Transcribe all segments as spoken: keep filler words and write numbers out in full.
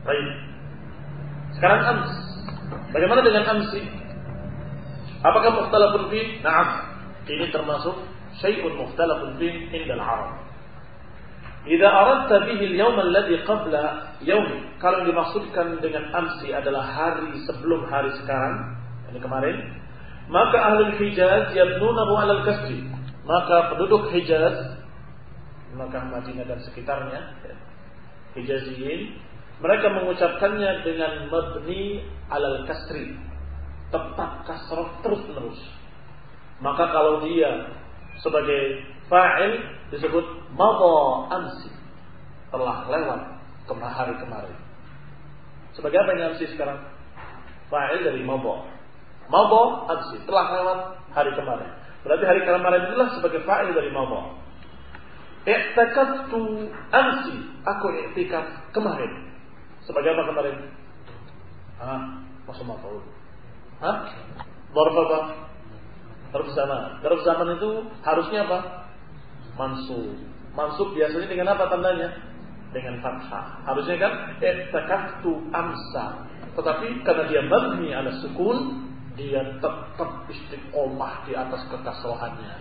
Baik. Sekarang ams. Bagaimana dengan amsi? Apakah mukhtalafun fi? Na'am. Ini termasuk syai'un mukhtalafun fi indal Arab. Idza aradta bihi al-yawm alladhi qabla yawmi. Kalau dimaksudkan dengan amsi adalah hari sebelum hari sekarang, ini kemarin, maka ahli Hijaz yabnunahu 'ala al-kasri. Maka penduduk Hijaz, Makkah, Madinah dan sekitarnya, Hijaziyin, mereka mengucapkannya dengan mabni 'ala al-kasri. Tetap kasrah terus-menerus. Maka kalau dia sebagai fa'il disebut madha amsi, telah lewat kemarin hari kemarin. Sebagai apa ini amsi sekarang? Fa'il dari madha. Madha amsi, telah lewat hari kemarin. Berarti hari kemarin itulah sebagai fa'il dari madha. I'takaftu amsi, aku i'tikaf kemarin. Sebagai apa kemarin? Ah, masuk maf'ul. Hah? Dzarf apa? Dzarf zaman. Dzarf zaman itu harusnya apa? Mansub. Mansub biasanya dengan apa tandanya? Dengan fathah. Harusnya kan i'takaftu amsa. Tetapi karena dia mabni ala sukun, dia tetap istiqomah di atas kekasrohannya.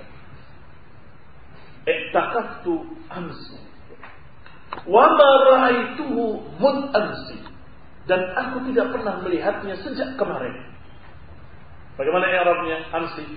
I'takaftu amsa. Wa ma ra'aituhu mud amsi. Dan aku tidak pernah melihatnya sejak kemarin. Bagaimana i'rabnya amsi?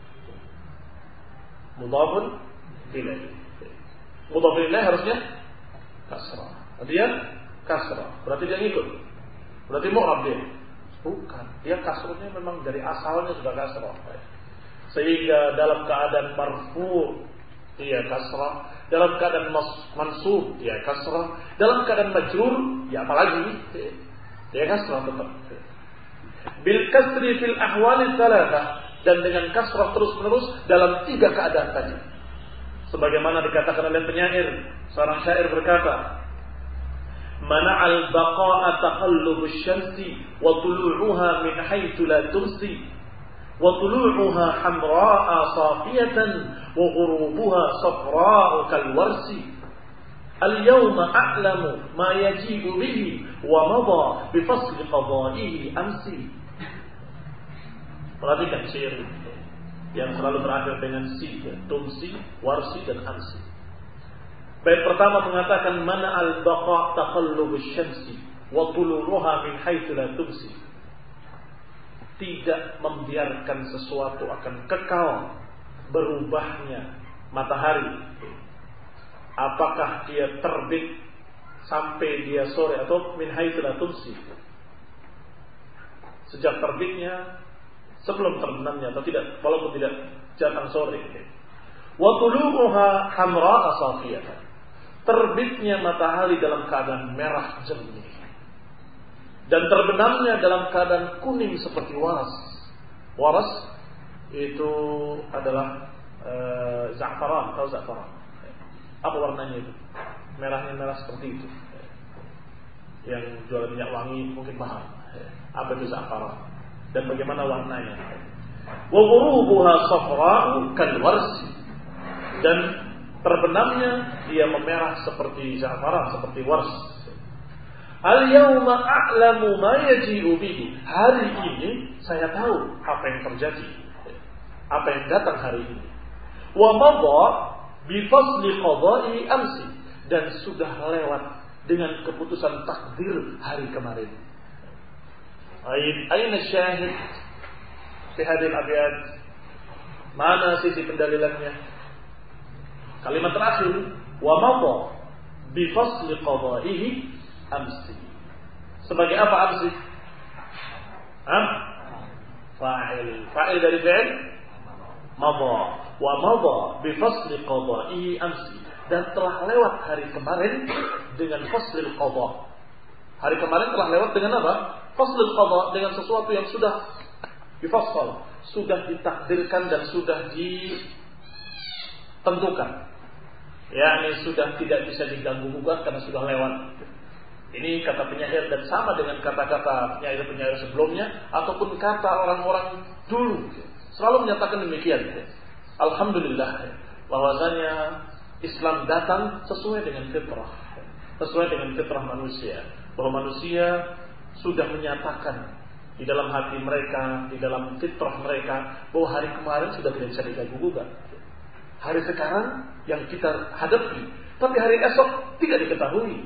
Mudhafun ilaih. Mudhaf ilaih harusnya kasrah. Dia kasrah. Berarti dia ngikut. Berarti mu'rab dia. Bukan. Dia kasrahnya memang dari asalnya sudah kasrah. Sehingga dalam keadaan marfu' dia kasrah. Dalam keadaan mansub dia kasrah. Dalam keadaan majrur ya apalagi dia kasrah tetap. Bil kasri fil ahwal tsalatsa, dan dengan kasrah terus-menerus dalam tiga keadaan tadi. Sebagaimana dikatakan oleh penyair, seorang syair berkata, mana'al baqa'a taqallubus syamsi wa tulu'uha min haitsu la tumsi wa tulu'uha hamra'a safiyatan wa ghurubuha safra'u kal warsi. Al-yawma a'lamu ma yajibu bihi wa madha bi fasli qada'ihi amsi. Perhatikan syair yang selalu berakhir dengan si, ya, tumsi, warsi dan amsi. Bait pertama mengatakan mana al-baqa taqallubus syamsi wa tuluruha min haitsu la tumsi. Tidak membiarkan sesuatu akan kekal berubahnya matahari. Apakah dia terbit sampai dia sore atau min haitsu la tumsi, sejak terbitnya sebelum terbenamnya atau tidak, walaupun tidak datang sore. Wa tulu'uha hamra'a safiyatan, terbitnya matahari dalam keadaan merah jernih dan terbenamnya dalam keadaan kuning seperti waras. Waras itu adalah uh, za'faran atau za'faran. Apa warnanya itu? Merahnya merah seperti itu. Yang jual minyak wangi mungkin paham. Apa itu za'faran? Dan bagaimana warnanya? Wa ghurubuha safra'u kal warsi, dan terbenamnya dia memerah seperti za'faran, seperti wars. Al yawma a'lamu ma yaji'u bihi. Hari ini saya tahu apa yang terjadi, apa yang datang hari ini. Wa madha bifasli qada'i amsi, dan sudah lewat dengan keputusan takdir hari kemarin. Aina syahid fi hadhihi al-abyat? Mana sisi pendalilannya? Kalimat terakhir, wa madha bifasli qada'ihi amsi. Sebagai apa amsi? Hah? Fa'il. Fa'il dari fi'il madha. Wa madha bi fasli qada'i amsi, dan telah lewat hari kemarin dengan faslil qada. Hari kemarin telah lewat dengan apa? Faslil qada, dengan sesuatu yang sudah difassal, sudah ditakdirkan dan sudah ditentukan. yakni sudah tidak bisa diganggu gugat karena sudah lewat. Ini kata penyair dan sama dengan kata-kata penyair-penyair sebelumnya ataupun kata orang-orang dulu. Selalu menyatakan demikian. Alhamdulillah bahwasanya Islam datang sesuai dengan fitrah, sesuai dengan fitrah manusia. bahwa manusia sudah menyatakan di dalam hati mereka, di dalam fitrah mereka, bahwa hari kemarin sudah tidak bisa diganggu-gugat. Hari sekarang yang kita hadapi, tapi hari esok tidak diketahui.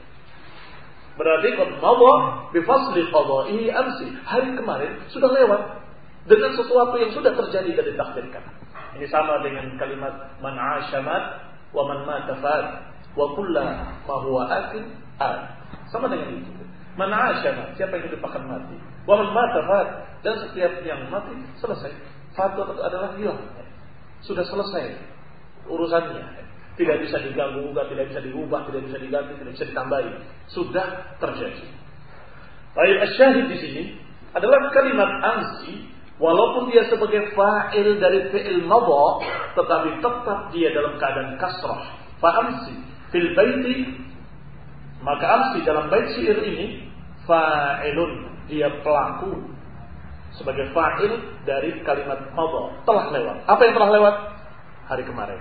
Berarti qad madha bi fasli qada'ihi amsi. Hari kemarin sudah lewat dengan sesuatu yang sudah terjadi dan ditakdirkan. Ini sama dengan kalimat man 'asha mat wa man mata fat wa kullu ma huwa atin ad. Sama dengan itu. Man 'asha mat, siapa yang hidup akan mati. Wa man mata fat, dan setiap yang mati selesai. Fat adalah hilang. Sudah selesai urusannya. Tidak bisa diganggu, tidak bisa diubah, tidak bisa diganti, tidak bisa ditambahi. Sudah terjadi. Baik, asyahid di sini adalah kalimat amsi, walaupun dia sebagai fa'il dari fi'il madha, tetapi tetap dia dalam keadaan kasrah. Fa amsi fil baiti, maka amsi dalam bait syair ini fa'ilun, dia pelaku sebagai fa'il dari kalimat madha, telah lewat. Apa yang telah lewat? Hari kemarin.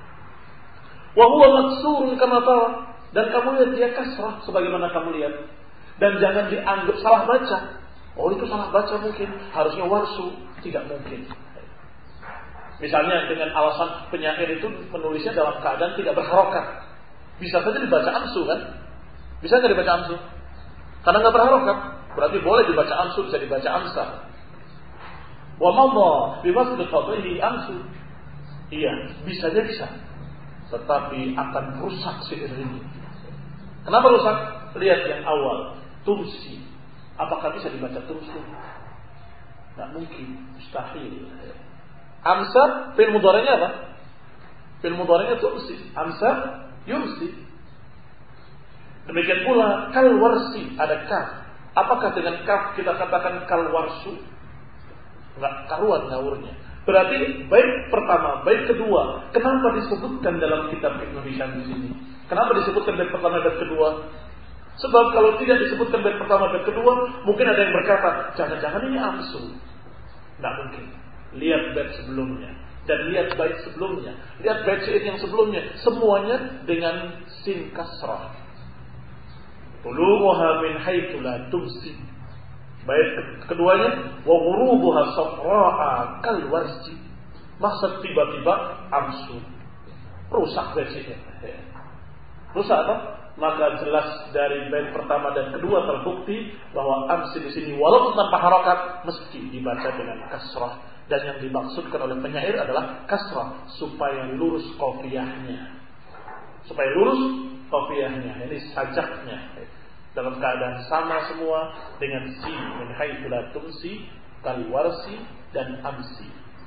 Wa huwa maksurun kama tara, dan kamu lihat dia kasrah sebagaimana kamu lihat. Dan jangan dianggap salah baca. Oh, itu salah baca mungkin, harusnya warsu, tidak mungkin. Misalnya dengan alasan penyair itu menulisnya dalam keadaan tidak berharokat. Bisa saja dibaca amsu kan? Bisa nggak dibaca amsu? Karena nggak berharokat, berarti boleh dibaca amsu, bisa dibaca amsa. Wa madha bi wasl qadhihi amsu. Iya, bisa saja bisa. Tetapi akan rusak syair ini. Kenapa rusak? Lihat yang awal, tumsi. Apakah bisa dibaca tumsi? Tidak mungkin, mustahil. Amsa, fi'il mudhari'nya apa? Fi'il mudhari'nya tumsi. Amsa, yumsi. Demikian pula kalwarsi, ada kaf. Apakah dengan kaf kita katakan kalwarsu? Enggak karuan ngawurnya. Berarti bait pertama, bait kedua, kenapa disebutkan dalam kitab Ibnu Hisham di sini? Kenapa disebutkan bait pertama dan kedua? Sebab kalau tidak disebutkan bait pertama dan kedua, mungkin ada yang berkata, jangan-jangan ini amsu. Tidak mungkin. Lihat bait sebelumnya dan lihat bait sebelumnya, lihat bait syair yang sebelumnya, semuanya dengan sin kasrah. Tuluha min haitsu la tumsi. Bait keduanya wa ghurubuha safra'a kal warsi. Maksud tiba-tiba amsu. Rusak bait-nya. Rusak apa? Maka jelas dari bait pertama dan kedua terbukti bahwa amsi di sini walaupun tanpa harokat mesti dibaca dengan kasrah, dan yang dimaksudkan oleh penyair adalah kasrah supaya lurus qafiyahnya. Supaya lurus qafiyahnya, ini sajaknya. Dalam keadaan sama semua dengan si min haitsu la tumsi kal warsi dan amsi.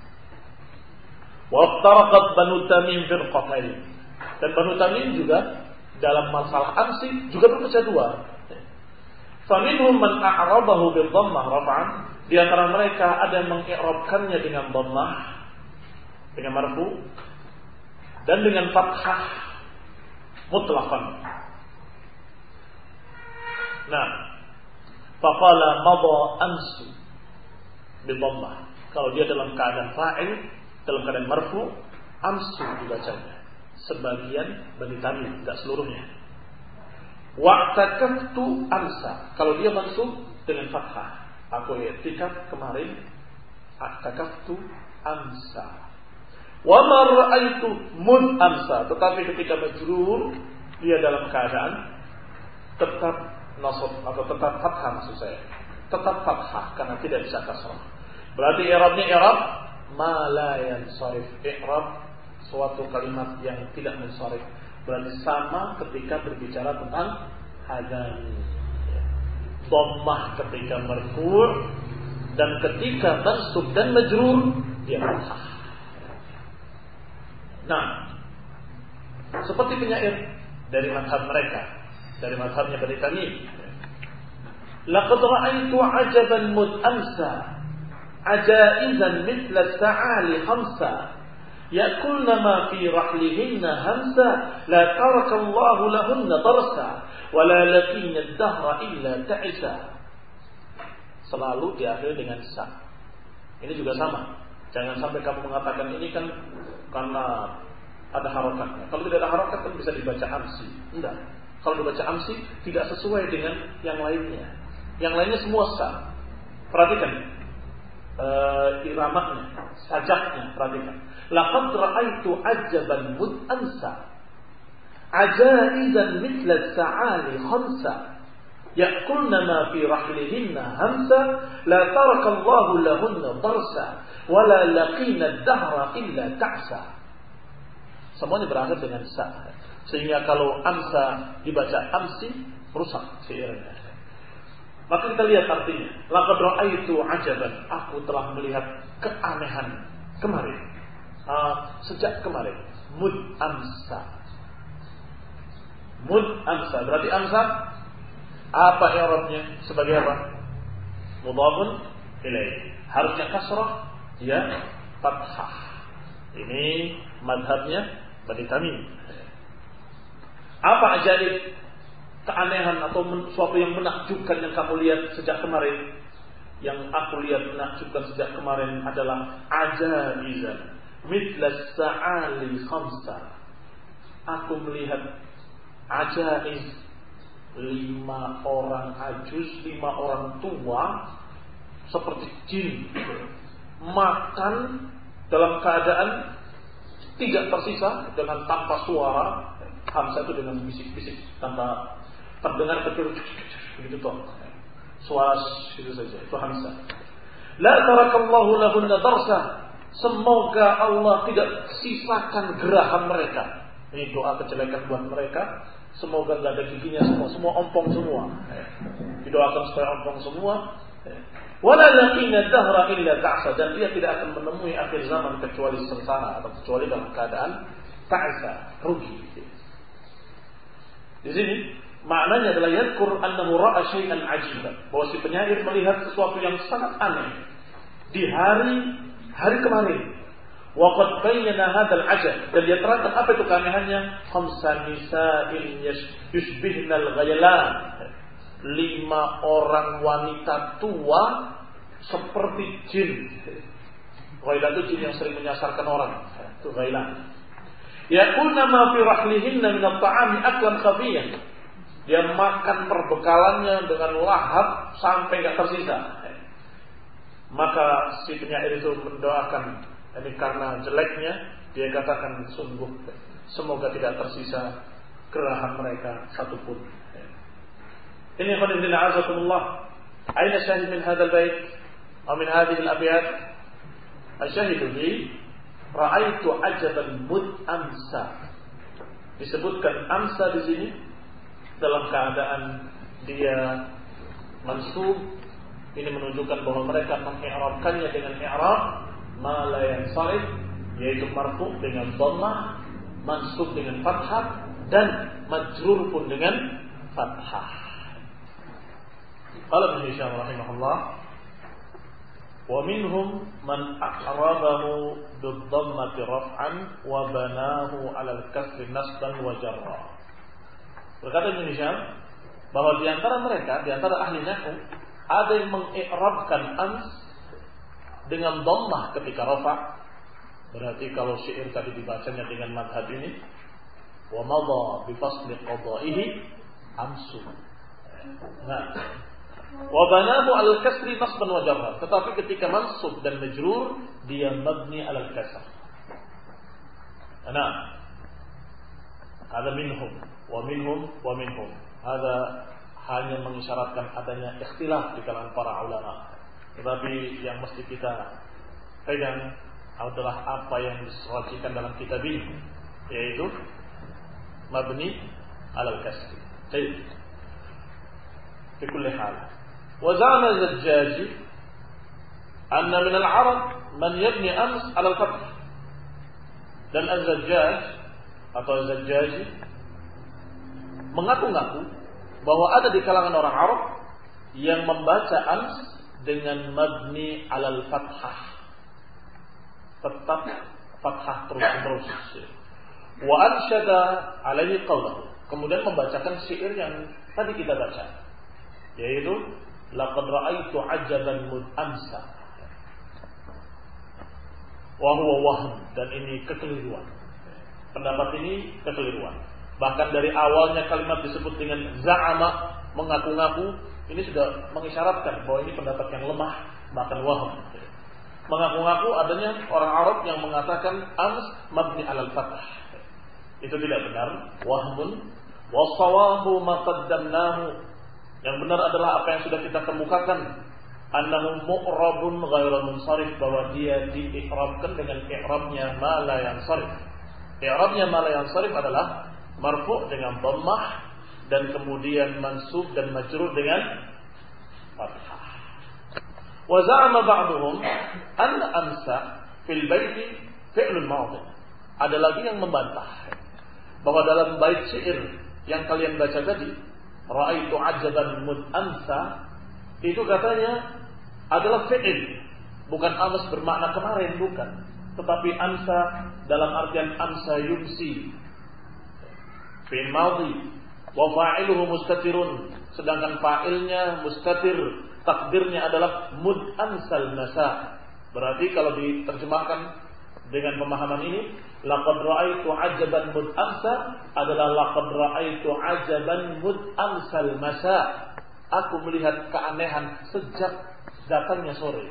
Wa taraqat Banu Tamim firqatain. Dan Banu Tamim juga dalam masalah amsi juga berpecah dua. Faminhum man a'rabahu bil dhammah raf'an, di antara mereka ada yang mengi'rabkannya dengan dhammah, dengan marfu, dan dengan fathah mutlaqan. Nah, faqala madha amsu bi dhammah. Kalau dia dalam keadaan fa'il, dalam keadaan marfu, amsu dibacanya. Sebagian Bani Tamim, tidak seluruhnya. Wa'takaftu amsa. Kalau dia mansub dengan fathah, aku i'tikaf kemarin, i'takaftu amsa. Wa ma ra'aitu mud amsa. Tetapi ketika majrur, dia dalam keadaan tetap nasab atau tetap fathah, maksud saya tetap fathah karena tidak bisa kasrah. Berarti i'rabnya i'rab ma la yansarif, i'rab suatu kalimat yang tidak mensarif. Berarti sama ketika berbicara tentang hadan, dhammah ketika marfu' dan ketika mansub dan majrur dia fathah. Nah, seperti penyair dari mazhab mereka, dari mazhabnya Bani Tamim. Laqad ra'aitu 'ajaban mud amsa, ajaizan mithla sa'ali khamsa, ya'kulna ma fi rahlihinna hamsa, la taraka Allahu lahunna darsa, wa la laqina ad-dahra illa ta'isa. Selalu diakhiri dengan sa. Ini juga sama. Jangan sampai kamu mengatakan ini kan karena ada harokatnya. Kalau tidak ada harokat kan bisa dibaca amsi. Tidak. Kalau dibaca amsi tidak sesuai dengan yang lainnya. Yang lainnya semua sah. Perhatikan uh, iramanya, sajaknya, perhatikan. Laqad ra'aitu ajaban mud'ansa ajaizan mithla sa'ali khamsa ya'kulna ma fi rahlihinna hamsa la tarakallahu lahunna darsa wa la laqina ad-dahra illa ta'sa. Semuanya berakhir dengan sa. Sehingga kalau amsa dibaca amsi rusak seiringnya. Maka kita lihat artinya. Laqad ra'aitu ajaban, aku telah melihat keanehan kemarin. Uh, sejak kemarin. Mud amsa. Mud amsa. Berarti amsa apa i'rabnya? Sebagai apa? Mudhafun ilaih. Harusnya kasrah, ya fathah. Ini madhabnya Bani Tamim. Apa ajaib, keanehan atau sesuatu yang menakjubkan yang kamu lihat sejak kemarin? Yang aku lihat menakjubkan sejak kemarin adalah ajaizan mithla sa'ali khamsa. Aku melihat ajaiz, lima orang ajuz, lima orang tua seperti jin makan dalam keadaan tidak tersisa dengan tanpa suara. Hamsa itu dengan bisik-bisik tanpa terdengar kecil begitu toh. Suara itu saja, itu hamsa. La tarakallahu lahunna darsa. Semoga Allah tidak sisakan gerahan mereka. Ini doa kejelekan buat mereka. Semoga enggak ada giginya semua, semua ompong semua. Didoakan supaya ompong semua. Wala laqina dahra illa ta'sa, dan dia tidak akan menemui akhir zaman kecuali sengsara atau kecuali dalam keadaan ta'sa, rugi. Di sini maknanya adalah yadhkur annahu ra'a syai'an 'ajiban, bahwa si penyair melihat sesuatu yang sangat aneh di hari hari kemarin. Wa qad bayyana hadzal 'ajab, dan dia terangkan apa itu keanehannya. Khamsa nisa'in yushbihna al-ghaylan, lima orang wanita tua seperti jin. Ghaylan itu jin yang sering menyasarkan orang. Itu ghaylan. Yaqulna ma fi rahlihinna min at-ta'ami aklan khafiyan. Dia makan perbekalannya dengan lahap sampai enggak tersisa. Maka si penyair itu mendoakan, ini karena jeleknya, dia katakan sungguh semoga tidak tersisa gerahan mereka satupun. Ini khonibina azakumullah. Aina syahid min hadzal bait atau min hadhihi al-abyat? Asyahidu bi ra'aitu ajaban mud amsa. Disebutkan amsa di sini dalam keadaan dia mansub. Ini menunjukkan bahwa mereka mengi'rabkannya dengan i'rab ma la yansarif, yaitu marfu' dengan dhammah, mansub dengan fathah, dan majrur pun dengan fathah. Qala Ibnu Hisham rahimahullah, wa minhum man a'rabahu bid-dhammati raf'an wa banahu 'ala al-kasri nasban wa jarra. Berkata Ibnu Hisham bahwa di antara mereka, di antara ahli nahwu, ada yang mengi'rabkan ams dengan dhammah ketika rafa'. Berarti kalau syair tadi dibacanya dengan madhab ini, wa madha bi fasli qada'ihi amsu. Nah, wa banahu al-kasri nasban wa jarra. Tetapi ketika mansub dan majrur dia mabni al-kasr. Nah, ada minhum wa minhum wa minhum. Ada hanya mengisyaratkan adanya ikhtilaf di kalangan para ulama. Tetapi yang mesti kita pegang adalah apa yang disebutkan dalam kitab ini, yaitu mabni al-kasr. Baik. Di kulli hal. وزعم الزجاجي أن من العرب من يبني أمس على الفتح. Dan Az-Zajjaj atau Az-Zajjaji mengaku-ngaku bahwa ada di kalangan orang Arab yang membaca ams dengan mabni alal fathah, tetap fathah terus-menerus. Wa ansyada alaihi qawlahu, kemudian membacakan syair yang tadi kita baca, yaitu laqad ra'aitu ajaban mud amsa wa huwa wahm, dan ini kekeliruan. Pendapat ini kekeliruan. Bahkan dari awalnya kalimat disebut dengan za'ama, mengaku-ngaku, ini sudah mengisyaratkan bahwa ini pendapat yang lemah, bahkan waham. Mengaku-ngaku adanya orang Arab yang mengatakan ams mabni alal fathah. Itu tidak benar, wahmun. Wassawabu ma qaddamnahu. Yang benar adalah apa yang sudah kita kemukakan. Annahu mu'rabun ghairu munsharif, bahwa dia dii'rabkan dengan i'rabnya ma la yansharif. I'rabnya ma la yansharif adalah marfu' dengan dhammah dan kemudian mansub dan majrur dengan fathah. Wa za'ama ba'duhum anna amsa fil baiti fi'lun madhi. Ada lagi yang membantah bahwa dalam bait syair yang kalian baca tadi, ra'aitu ajaban mud amsa, itu katanya adalah fi'il, bukan ams bermakna kemarin, bukan, tetapi amsa dalam artian amsa yumsi, fi'il madhi, wa fa'iluhu mustatirun, sedangkan fa'ilnya mustatir, takdirnya adalah mud amsal masa. Berarti kalau diterjemahkan dengan pemahaman ini, laqad ra'aitu ajaban mud amsa adalah laqad ra'aitu ajaban mud amsal masa. Aku melihat keanehan sejak datangnya sore.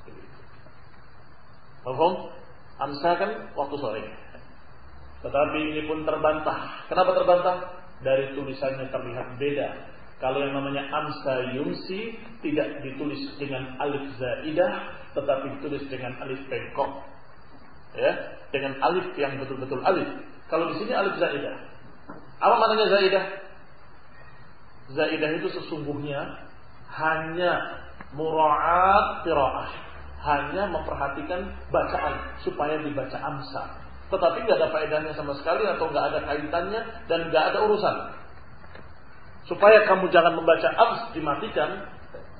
Paham? Amsa kan waktu sore. Tetapi ini pun terbantah. Kenapa terbantah? Dari tulisannya terlihat beda. Kalau yang namanya amsa yumsi tidak ditulis dengan alif zaidah, tetapi ditulis dengan alif bengkok. Ya, dengan alif yang betul-betul alif. Kalau di sini alif zaidah. Apa maknanya zaidah? Zaidah itu sesungguhnya hanya mura'at qiraah, hanya memperhatikan bacaan supaya dibaca amsa. Tetapi nggak ada faedahnya sama sekali atau nggak ada kaitannya dan nggak ada urusan. Supaya kamu jangan membaca ams, dimatikan.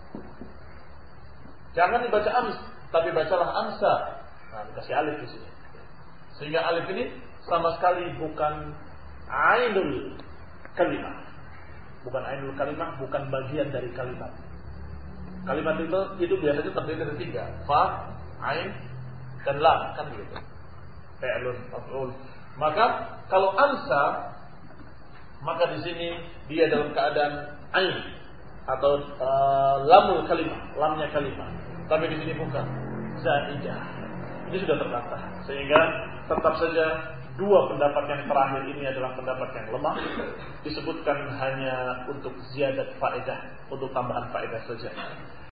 Jangan dibaca ams, tapi bacalah amsa. Nah, dikasih alif di sini. Sehingga alif ini sama sekali bukan ainul kalimah. Bukan ainul kalimah, bukan bagian dari kalimat. Kalimat itu itu biasanya terdiri dari tiga, fa, ain, dan lam, kan begitu. Fi'lun, maf'ul. Maka kalau amsa, maka di sini dia dalam keadaan ain atau uh, lamul kalimah, lamnya kalimah. Tapi di sini bukan zaidah. Ini sudah terbantah. Sehingga tetap saja dua pendapat yang terakhir ini adalah pendapat yang lemah. Disebutkan hanya untuk ziyadat faedah, untuk tambahan faedah saja.